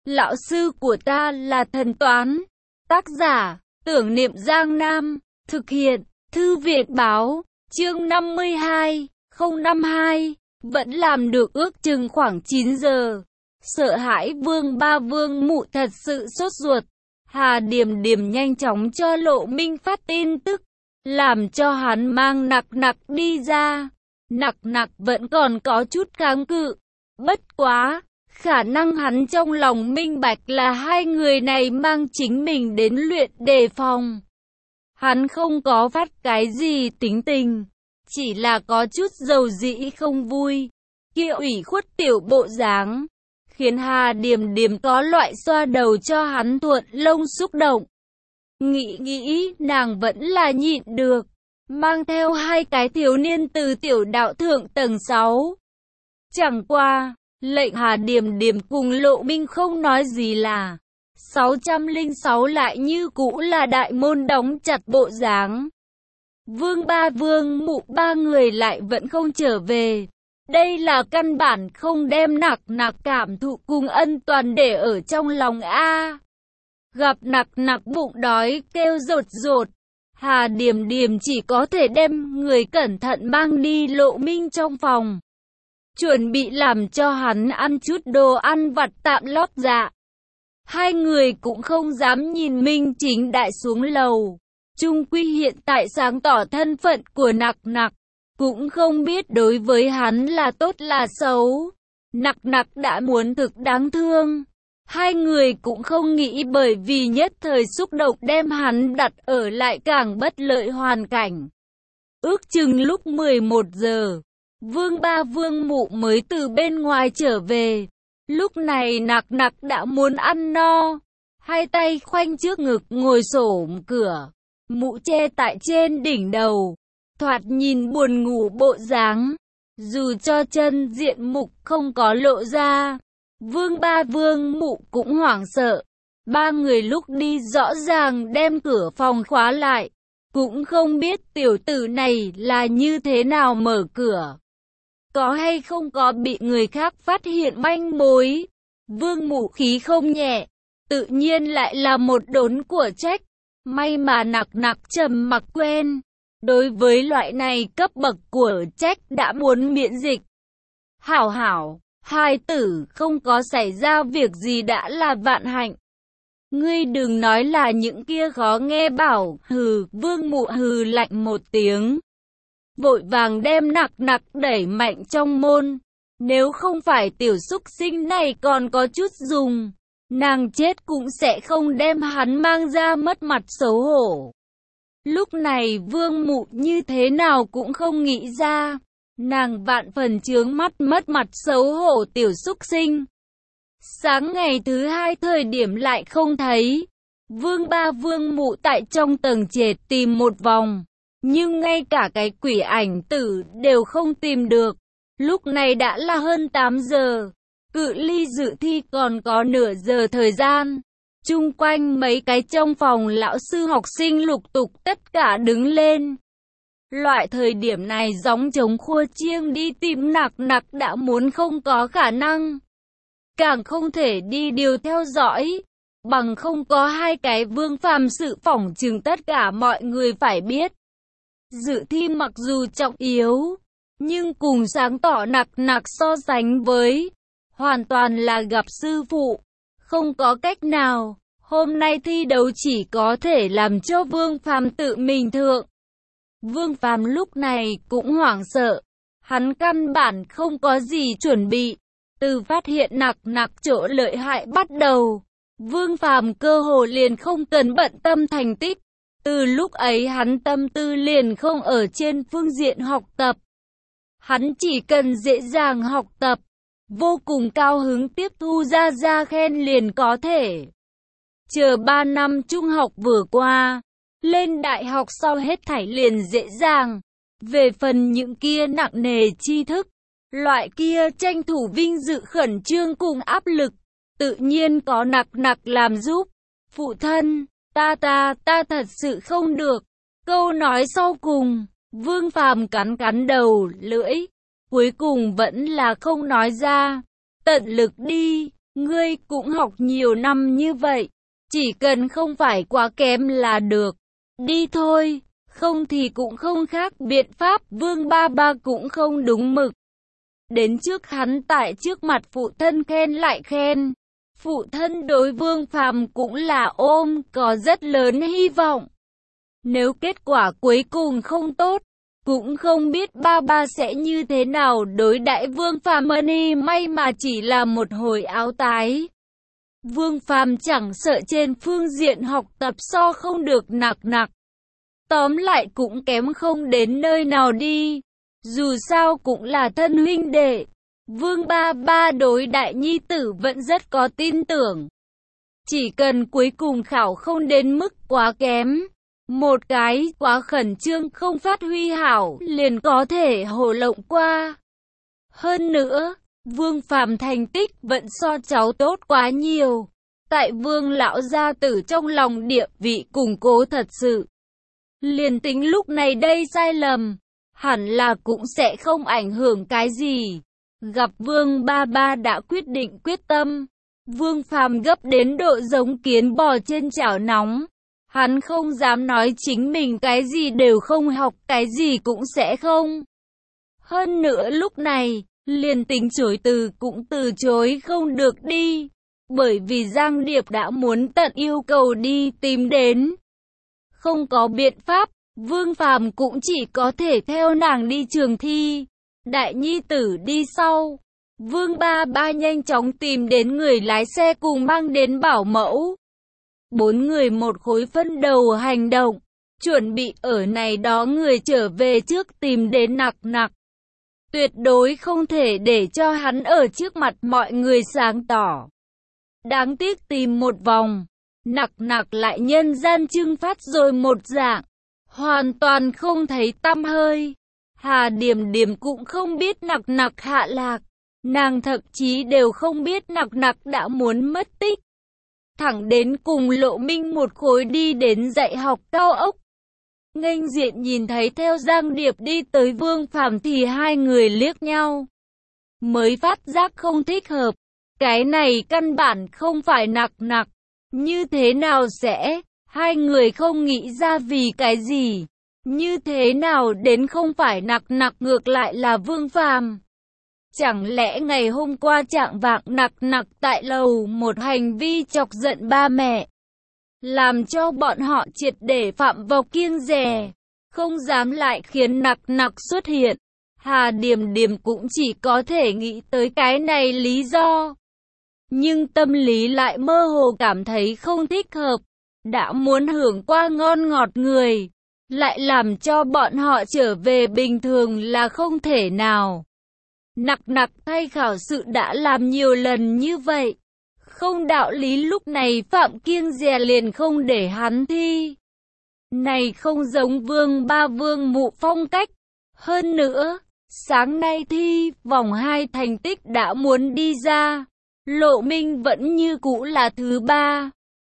Lão sư của ta là thần toán. Tác giả, Tưởng Niệm Giang Nam. Thực hiện, Thư viện Báo. Chương 52, 052. Vẫn làm được ước chừng khoảng 9 giờ. Sợ hãi Vương Mụ thật sự sốt ruột. Hà Điềm Điềm nhanh chóng cho Lộ Minh phát tin tức, làm cho hắn mang Nặc Nặc đi ra. Nặc Nặc vẫn còn có chút kháng cự. Bất quá, khả năng hắn trong lòng minh bạch là hai người này mang chính mình đến luyện đề phòng. Hắn không có phát cái gì tính tình, chỉ là có chút dầu dĩ không vui. Kia ủy khuất tiểu bộ dáng, khiến Hà Điềm Điềm có loại xoa đầu cho hắn thuận lông xúc động. Nghĩ nàng vẫn là nhịn được, mang theo hai cái thiếu niên từ tiểu đạo thượng tầng 6. Chẳng qua, lệnh Hà Điềm Điềm cùng Lộ Minh không nói gì là 606 lại như cũ là đại môn đóng chặt bộ dáng. Vương Mụ ba người lại vẫn không trở về. Đây là căn bản không đem Nặc Nặc cảm thụ cùng ân toàn để ở trong lòng a. Gặp Nặc Nặc bụng đói kêu rột rột, Hà Điềm Điềm chỉ có thể đem người cẩn thận mang đi Lộ Minh trong phòng, chuẩn bị làm cho hắn ăn chút đồ ăn vặt tạm lót dạ. Hai người cũng không dám nhìn Minh Chính Đại xuống lầu. Chung quy hiện tại sáng tỏ thân phận của Nặc Nặc, cũng không biết đối với hắn là tốt là xấu. Nặc Nặc đã muốn thực đáng thương. Hai người cũng không nghĩ bởi vì nhất thời xúc động đem hắn đặt ở lại càng bất lợi hoàn cảnh. Ước chừng lúc 11 giờ, Vương Mụ mới từ bên ngoài trở về. Lúc này Nặc Nặc đã muốn ăn no, hai tay khoanh trước ngực ngồi xổm cửa, mũ che tại trên đỉnh đầu, thoạt nhìn buồn ngủ bộ dáng. Dù cho chân diện mục không có lộ ra, Vương Mụ cũng hoảng sợ. Ba người lúc đi rõ ràng đem cửa phòng khóa lại, cũng không biết tiểu tử này là như thế nào mở cửa. Có hay không có bị người khác phát hiện manh mối. Vương Mụ khí không nhẹ, tự nhiên lại là một đốn của trách. May mà Nặc Nặc trầm mặc quen, đối với loại này cấp bậc của trách đã muốn miễn dịch. Hảo, hai tử không có xảy ra việc gì đã là vạn hạnh. Ngươi đừng nói là những kia khó nghe bảo. Vương Mụ hừ lạnh một tiếng, vội vàng đem Nặc Nặc đẩy mạnh trong môn. Nếu không phải tiểu xúc sinh này còn có chút dùng, nàng chết cũng sẽ không đem hắn mang ra mất mặt xấu hổ. Lúc này Vương Mụ như thế nào cũng không nghĩ ra, nàng vạn phần chướng mắt mất mặt xấu hổ tiểu xúc sinh. Sáng ngày thứ hai thời điểm lại không thấy. Vương Mụ tại trong tầng trệt tìm một vòng, nhưng ngay cả cái quỷ ảnh tử đều không tìm được. Lúc này đã là hơn 8 giờ, cự ly dự thi còn có nửa giờ thời gian. Chung quanh mấy cái trong phòng lão sư học sinh lục tục tất cả đứng lên. Loại thời điểm này gióng trống khua chiêng đi tìm Nặc Nặc đã muốn không có khả năng. Càng không thể đi điều theo dõi, bằng không có hai cái Vương Phàm sự phỏng chừng tất cả mọi người phải biết. Dự thi mặc dù trọng yếu, nhưng cùng sáng tỏ Nặc Nặc so sánh với, hoàn toàn là gặp sư phụ. Không có cách nào, hôm nay thi đấu chỉ có thể làm cho Vương Phàm tự mình thượng. Vương Phàm lúc này cũng hoảng sợ, hắn căn bản không có gì chuẩn bị. Từ phát hiện Nặc Nặc chỗ lợi hại bắt đầu, Vương Phàm cơ hồ liền không cần bận tâm thành tích. Từ lúc ấy hắn tâm tư liền không ở trên phương diện học tập. Hắn chỉ cần dễ dàng học tập, vô cùng cao hứng tiếp thu ra khen liền có thể. Chờ 3 năm trung học vừa qua, lên đại học sau hết thảy liền dễ dàng. Về phần những kia nặng nề tri thức, loại kia tranh thủ vinh dự khẩn trương cùng áp lực, tự nhiên có Nặc Nặc làm giúp. Phụ thân, ta thật sự không được. Câu nói sau cùng, Vương Phàm cắn đầu lưỡi, cuối cùng vẫn là không nói ra. Tận lực đi, Ngươi cũng học nhiều năm như vậy, chỉ cần không phải quá kém là được. Đi thôi, không thì cũng không khác biện pháp. Vương Ba Ba cũng không đúng mực. Đến trước hắn tại trước mặt phụ thân khen lại khen. Phụ thân đối Vương Phàm cũng là ôm có rất lớn hy vọng. Nếu kết quả cuối cùng không tốt, cũng không biết ba ba sẽ như thế nào đối đãi Vương Phàm. May mà chỉ là một hồi áo tái. Vương Phàm chẳng sợ trên phương diện học tập so không được nặc. Tóm lại cũng kém không đến nơi nào đi. Dù sao cũng là thân huynh đệ. Vương Ba Ba đối đại nhi tử vẫn rất có tin tưởng. Chỉ cần cuối cùng khảo không đến mức quá kém, một cái quá khẩn trương không phát huy hảo liền có thể hồ lộng qua. Hơn nữa, Vương Phàm thành tích vẫn so cháu tốt quá nhiều. Tại Vương lão gia tử trong lòng địa vị củng cố thật sự. Liền tính lúc này đây sai lầm, hẳn là cũng sẽ không ảnh hưởng cái gì. Gặp Vương Ba Ba đã quyết định quyết tâm. Vương Phàm gấp đến độ giống kiến bò trên chảo nóng. Hắn không dám nói chính mình cái gì đều không học, cái gì cũng sẽ không. Hơn nữa lúc này, liền tính chối từ cũng từ chối không được đi. Bởi vì Giang Điệp đã muốn tận yêu cầu đi tìm đến. Không có biện pháp, Vương Phàm cũng chỉ có thể theo nàng đi trường thi. Đại nhi tử đi sau. Vương Ba Ba nhanh chóng tìm đến người lái xe cùng mang đến bảo mẫu. 4 người một khối phân đầu hành động, chuẩn bị ở này đó người trở về trước tìm đến nặc. Tuyệt đối không thể để cho hắn ở trước mặt mọi người sáng tỏ. Đáng tiếc tìm một vòng, nặc lại nhân gian trưng phát rồi một dạng, hoàn toàn không thấy tăm hơi. Hà Điềm Điềm cũng không biết nặc hạ lạc, nàng thậm chí đều không biết nặc đã muốn mất tích. Thẳng đến cùng Lộ Minh một khối đi đến dạy học cao ốc. Nghênh diện nhìn thấy theo Giang Điệp đi tới Vương Phàm thì hai người liếc nhau. Mới phát giác không thích hợp. Cái này căn bản không phải nặc. Như thế nào sẽ? Hai người không nghĩ ra vì cái gì. Như thế nào đến không phải nặc ngược lại là Vương Phàm. Chẳng lẽ ngày hôm qua trạng vạng nặc tại lầu một hành vi chọc giận ba mẹ, làm cho bọn họ triệt để phạm vào kiêng dè, không dám lại khiến nặc xuất hiện. Hà Điềm Điềm cũng chỉ có thể nghĩ tới cái này lý do. Nhưng tâm lý lại mơ hồ cảm thấy không thích hợp. Đã muốn hưởng qua ngon ngọt người, lại làm cho bọn họ trở về bình thường là không thể nào. Nặc thay khảo sự đã làm nhiều lần như vậy. Không đạo lý lúc này phạm kiêng dè liền không để hắn thi. Này không giống Vương Ba Vương Mụ phong cách. Hơn nữa, sáng nay thi, vòng 2 thành tích đã muốn đi ra. Lộ Minh vẫn như cũ là thứ 3.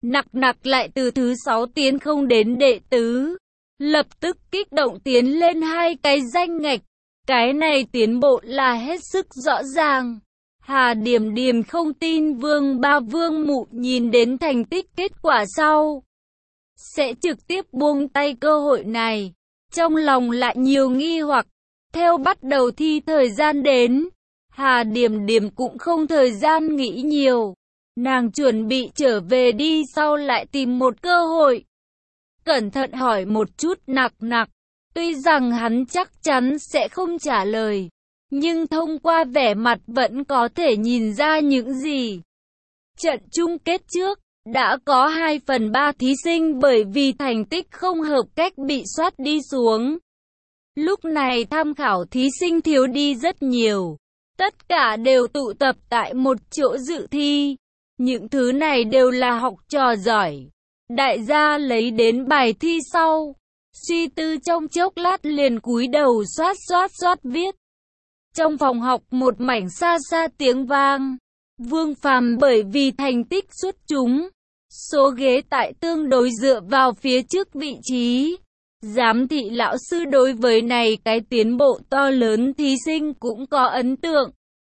Nặc lại từ thứ 6 tiến không đến đệ tứ. Lập tức kích động tiến lên 2 cái danh ngạch. Cái này tiến bộ là hết sức rõ ràng. Hà Điềm Điềm không tin Vương Ba Vương Mụ nhìn đến thành tích kết quả sau sẽ trực tiếp buông tay cơ hội này. Trong lòng lại nhiều nghi hoặc. Theo bắt đầu thi thời gian đến, Hà Điềm Điềm cũng không thời gian nghĩ nhiều. Nàng chuẩn bị trở về đi sau lại tìm một cơ hội. Cẩn thận hỏi một chút nặc. Tuy rằng hắn chắc chắn sẽ không trả lời, nhưng thông qua vẻ mặt vẫn có thể nhìn ra những gì. Trận chung kết trước, đã có 2/3 thí sinh bởi vì thành tích không hợp cách bị soát đi xuống. Lúc này tham khảo thí sinh thiếu đi rất nhiều. Tất cả đều tụ tập tại một chỗ dự thi. Những thứ này đều là học trò giỏi. Đại gia lấy đến bài thi sau, suy tư trong chốc lát liền cúi đầu soát viết. Trong phòng học một mảnh xa xa tiếng vang. Vương Phàm bởi vì thành tích xuất chúng, số ghế tại tương đối dựa vào phía trước vị trí. Giám thị lão sư đối với này cái tiến bộ to lớn thí sinh cũng có ấn tượng.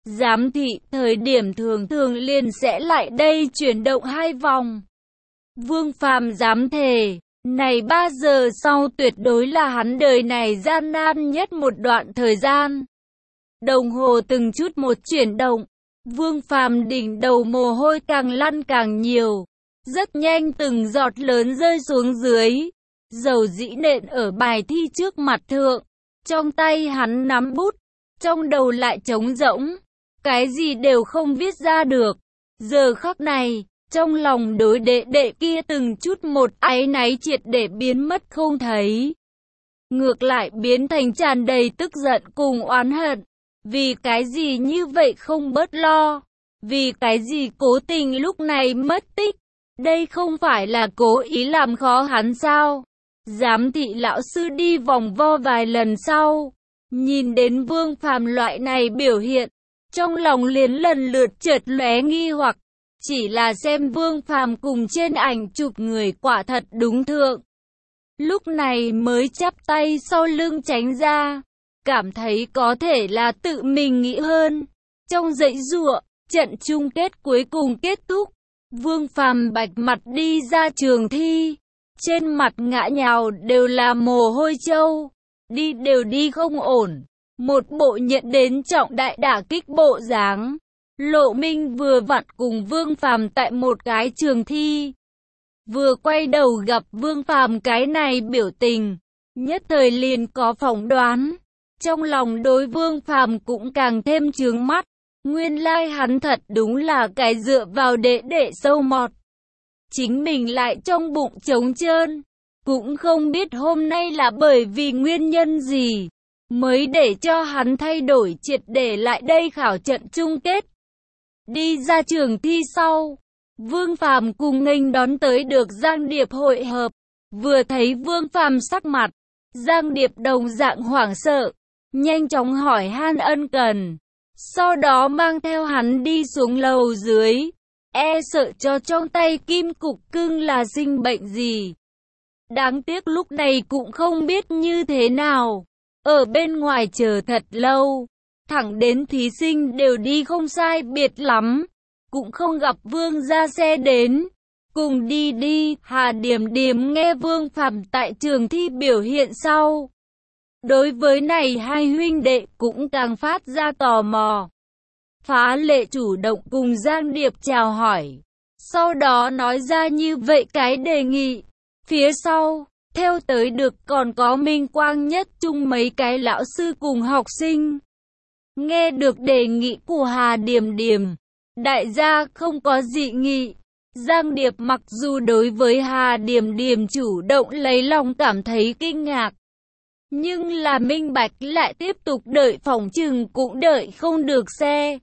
Giám thị thời điểm thường thường liền sẽ lại đây chuyển động 2 vòng. Vương Phàm dám thề, này 3 giờ sau tuyệt đối là hắn đời này gian nan nhất một đoạn thời gian. Đồng hồ từng chút một chuyển động, Vương Phàm đỉnh đầu mồ hôi càng lăn càng nhiều, rất nhanh từng giọt lớn rơi xuống dưới. Dầu dĩ nện ở bài thi trước mặt thượng, trong tay hắn nắm bút, trong đầu lại trống rỗng, cái gì đều không viết ra được. Giờ khắc này, trong lòng đối đệ đệ kia từng chút một áy náy triệt để biến mất không thấy. Ngược lại biến thành tràn đầy tức giận cùng oán hận. Vì cái gì như vậy không bớt lo? Vì cái gì cố tình lúc này mất tích? Đây không phải là cố ý làm khó hắn sao? Giám thị lão sư đi vòng vo vài lần sau, nhìn đến Vương Phàm loại này biểu hiện, trong lòng liền lần lượt chợt lóe nghi hoặc. Chỉ là xem Vương Phàm cùng trên ảnh chụp người quả thật đúng thượng. Lúc này mới chắp tay sau lưng tránh ra, cảm thấy có thể là tự mình nghĩ hơn. Trong giãy giụa, trận chung kết cuối cùng kết thúc. Vương Phàm bạch mặt đi ra trường thi, trên mặt ngã nhào đều là mồ hôi trâu, đi đều đi không ổn, một bộ nhận đến trọng đại đả kích bộ dáng. Lộ Minh vừa vặn cùng Vương Phàm tại một cái trường thi, vừa quay đầu gặp Vương Phàm cái này biểu tình, nhất thời liền có phỏng đoán, trong lòng đối Vương Phàm cũng càng thêm chướng mắt. Nguyên lai hắn thật đúng là cái dựa vào đệ đệ sâu mọt, chính mình lại trong bụng trống trơn, cũng không biết hôm nay là bởi vì nguyên nhân gì mới để cho hắn thay đổi triệt để lại đây khảo trận chung kết. Đi ra trường thi sau, Vương Phàm cùng nghênh đón tới được Giang Điệp hội hợp. Vừa thấy Vương Phàm sắc mặt, Giang Điệp đồng dạng hoảng sợ, nhanh chóng hỏi han ân cần, sau đó mang theo hắn đi xuống lầu dưới, e sợ cho trong tay kim cục cưng là sinh bệnh gì. Đáng tiếc lúc này cũng không biết như thế nào, ở bên ngoài chờ thật lâu, thẳng đến thí sinh đều đi không sai biệt lắm, cũng không gặp Vương ra xe đến. Cùng đi, Hà Điểm Điểm nghe Vương Phàm tại trường thi biểu hiện sau, đối với này hai huynh đệ cũng càng phát ra tò mò. Phá Lệ chủ động cùng Giang Điệp chào hỏi, sau đó nói ra như vậy cái đề nghị. Phía sau, theo tới được còn có Minh Quang Nhất Trung mấy cái lão sư cùng học sinh. Nghe được đề nghị của Hà Điểm Điểm, đại gia không có dị nghị. Giang Điệp mặc dù đối với Hà Điểm Điểm chủ động lấy lòng cảm thấy kinh ngạc, nhưng là minh bạch lại tiếp tục đợi phòng chừng cũng đợi không được xe.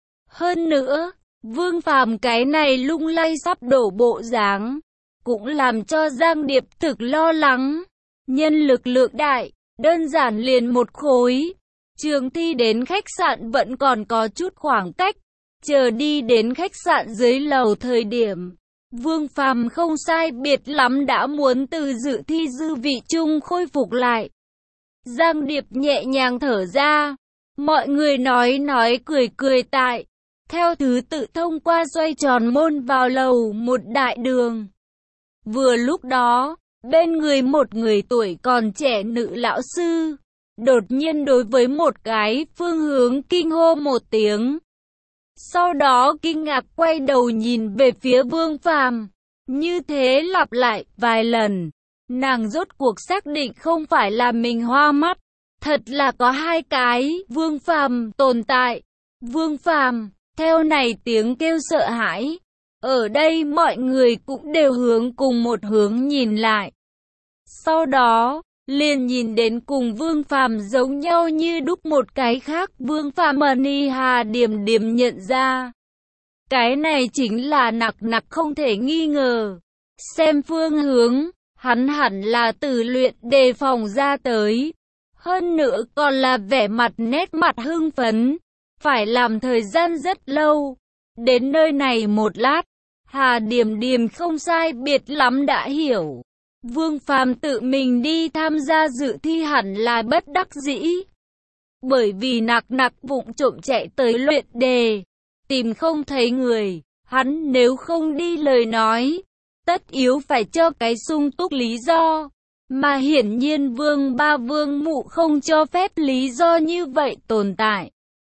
Hơn nữa, Vương Phàm cái này lung lay sắp đổ bộ dáng, cũng làm cho Giang Điệp thực lo lắng. Nhân lực lượng đại, đơn giản liền một khối. Trường thi đến khách sạn vẫn còn có chút khoảng cách. Chờ đi đến khách sạn dưới lầu thời điểm, Vương Phàm không sai biệt lắm đã muốn từ dự thi dư vị chung khôi phục lại. Giang Điệp nhẹ nhàng thở ra, mọi người nói cười tại, theo thứ tự thông qua xoay tròn môn vào lầu một đại đường. Vừa lúc đó, bên người một người tuổi còn trẻ nữ lão sư, đột nhiên đối với một cái phương hướng kinh hô một tiếng. Sau đó kinh ngạc quay đầu nhìn về phía Vương Phàm, như thế lặp lại vài lần, nàng rốt cuộc xác định không phải là mình hoa mắt, thật là có hai cái Vương Phàm tồn tại. Vương Phàm, theo này tiếng kêu sợ hãi, ở đây mọi người cũng đều hướng cùng một hướng nhìn lại. Sau đó, liền nhìn đến cùng Vương Phàm giống nhau như đúc một cái khác Vương Phàm Mani Hà Điểm Điểm nhận ra. Cái này chính là nặc không thể nghi ngờ. Xem phương hướng, hắn hẳn là từ luyện đề phòng ra tới. Hơn nữa còn là vẻ mặt nét mặt hưng phấn. Phải làm thời gian rất lâu. Đến nơi này một lát, Hà Điểm Điểm không sai biệt lắm đã hiểu. Vương Phàm tự mình đi tham gia dự thi hẳn là bất đắc dĩ. Bởi vì nặc nặc vụng trộm chạy tới luyện đề, tìm không thấy người, hắn nếu không đi lời nói, tất yếu phải cho cái sung túc lý do. Mà hiển nhiên Vương Ba Vương Mụ không cho phép lý do như vậy tồn tại.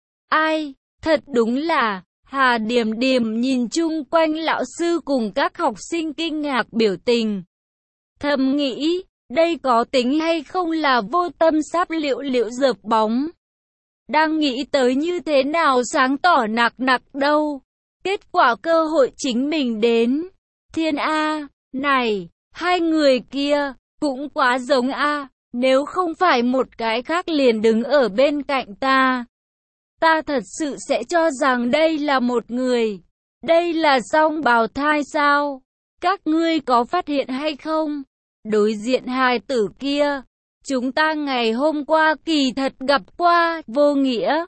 Ai, thật đúng là, Hà Điềm Điềm nhìn chung quanh lão sư cùng các học sinh kinh ngạc biểu tình. Thầm nghĩ, đây có tính hay không là vô tâm sáp liệu liệu dợp bóng. Đang nghĩ tới như thế nào sáng tỏ nặc nặc đâu. Kết quả cơ hội chính mình đến. Thiên A, này, hai người kia, cũng quá giống A, nếu không phải một cái khác liền đứng ở bên cạnh ta. Ta thật sự sẽ cho rằng đây là một người. Đây là song bào thai sao? Các ngươi có phát hiện hay không? Đối diện hài tử kia, chúng ta ngày hôm qua kỳ thật gặp qua, vô nghĩa.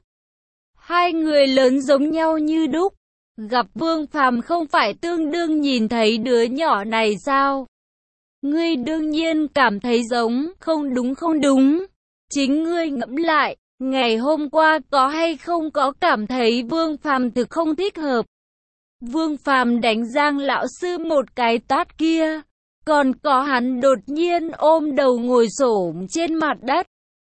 Hai người lớn giống nhau như đúc. Gặp Vương Phàm không phải tương đương nhìn thấy đứa nhỏ này sao? Ngươi đương nhiên cảm thấy giống, không đúng không đúng. Chính ngươi ngẫm lại, ngày hôm qua có hay không có cảm thấy Vương Phàm thực không thích hợp. Vương Phàm đánh Giang lão sư một cái tát kia, còn có hắn đột nhiên ôm đầu ngồi xổm trên mặt đất.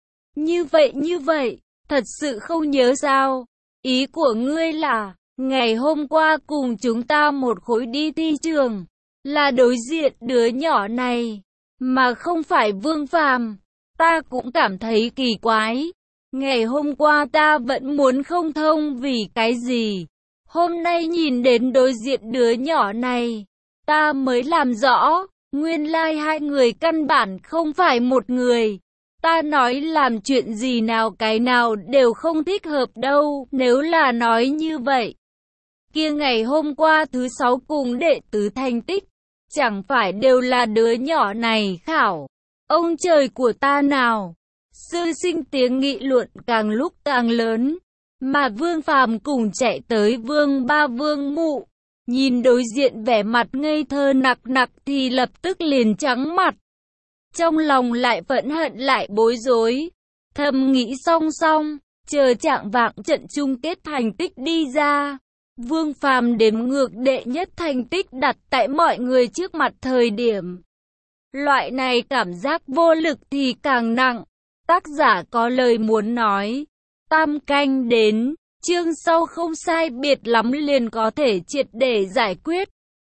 Như vậy, thật sự không nhớ sao? Ý của ngươi là, ngày hôm qua cùng chúng ta một khối đi thi trường, là đối diện đứa nhỏ này, mà không phải Vương Phàm. Ta cũng cảm thấy kỳ quái. Ngày hôm qua ta vẫn muốn không thông vì cái gì. Hôm nay nhìn đến đối diện đứa nhỏ này, ta mới làm rõ, nguyên lai hai người căn bản không phải một người. Ta nói làm chuyện gì nào cái nào đều không thích hợp đâu, nếu là nói như vậy. Kia ngày hôm qua thứ 6 cùng đệ tứ thành tích, chẳng phải đều là đứa nhỏ này khảo. Ông trời của ta nào! Sư sinh tiếng nghị luận càng lúc càng lớn, mà Vương Phàm cùng chạy tới Vương Ba Vương Mụ, nhìn đối diện vẻ mặt ngây thơ nặc nặc thì lập tức liền trắng mặt. Trong lòng lại phẫn hận lại bối rối, thầm nghĩ song song, chờ trạng vạng trận chung kết thành tích đi ra. Vương Phàm đếm ngược đệ nhất thành tích đặt tại mọi người trước mặt thời điểm. Loại này cảm giác vô lực thì càng nặng. Tác giả có lời muốn nói. Tam canh đến, chương sau không sai biệt lắm liền có thể triệt để giải quyết.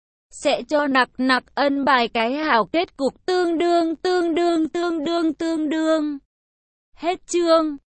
Sẽ cho nặc nặc ân bài cái hảo kết cục tương đương. Hết chương.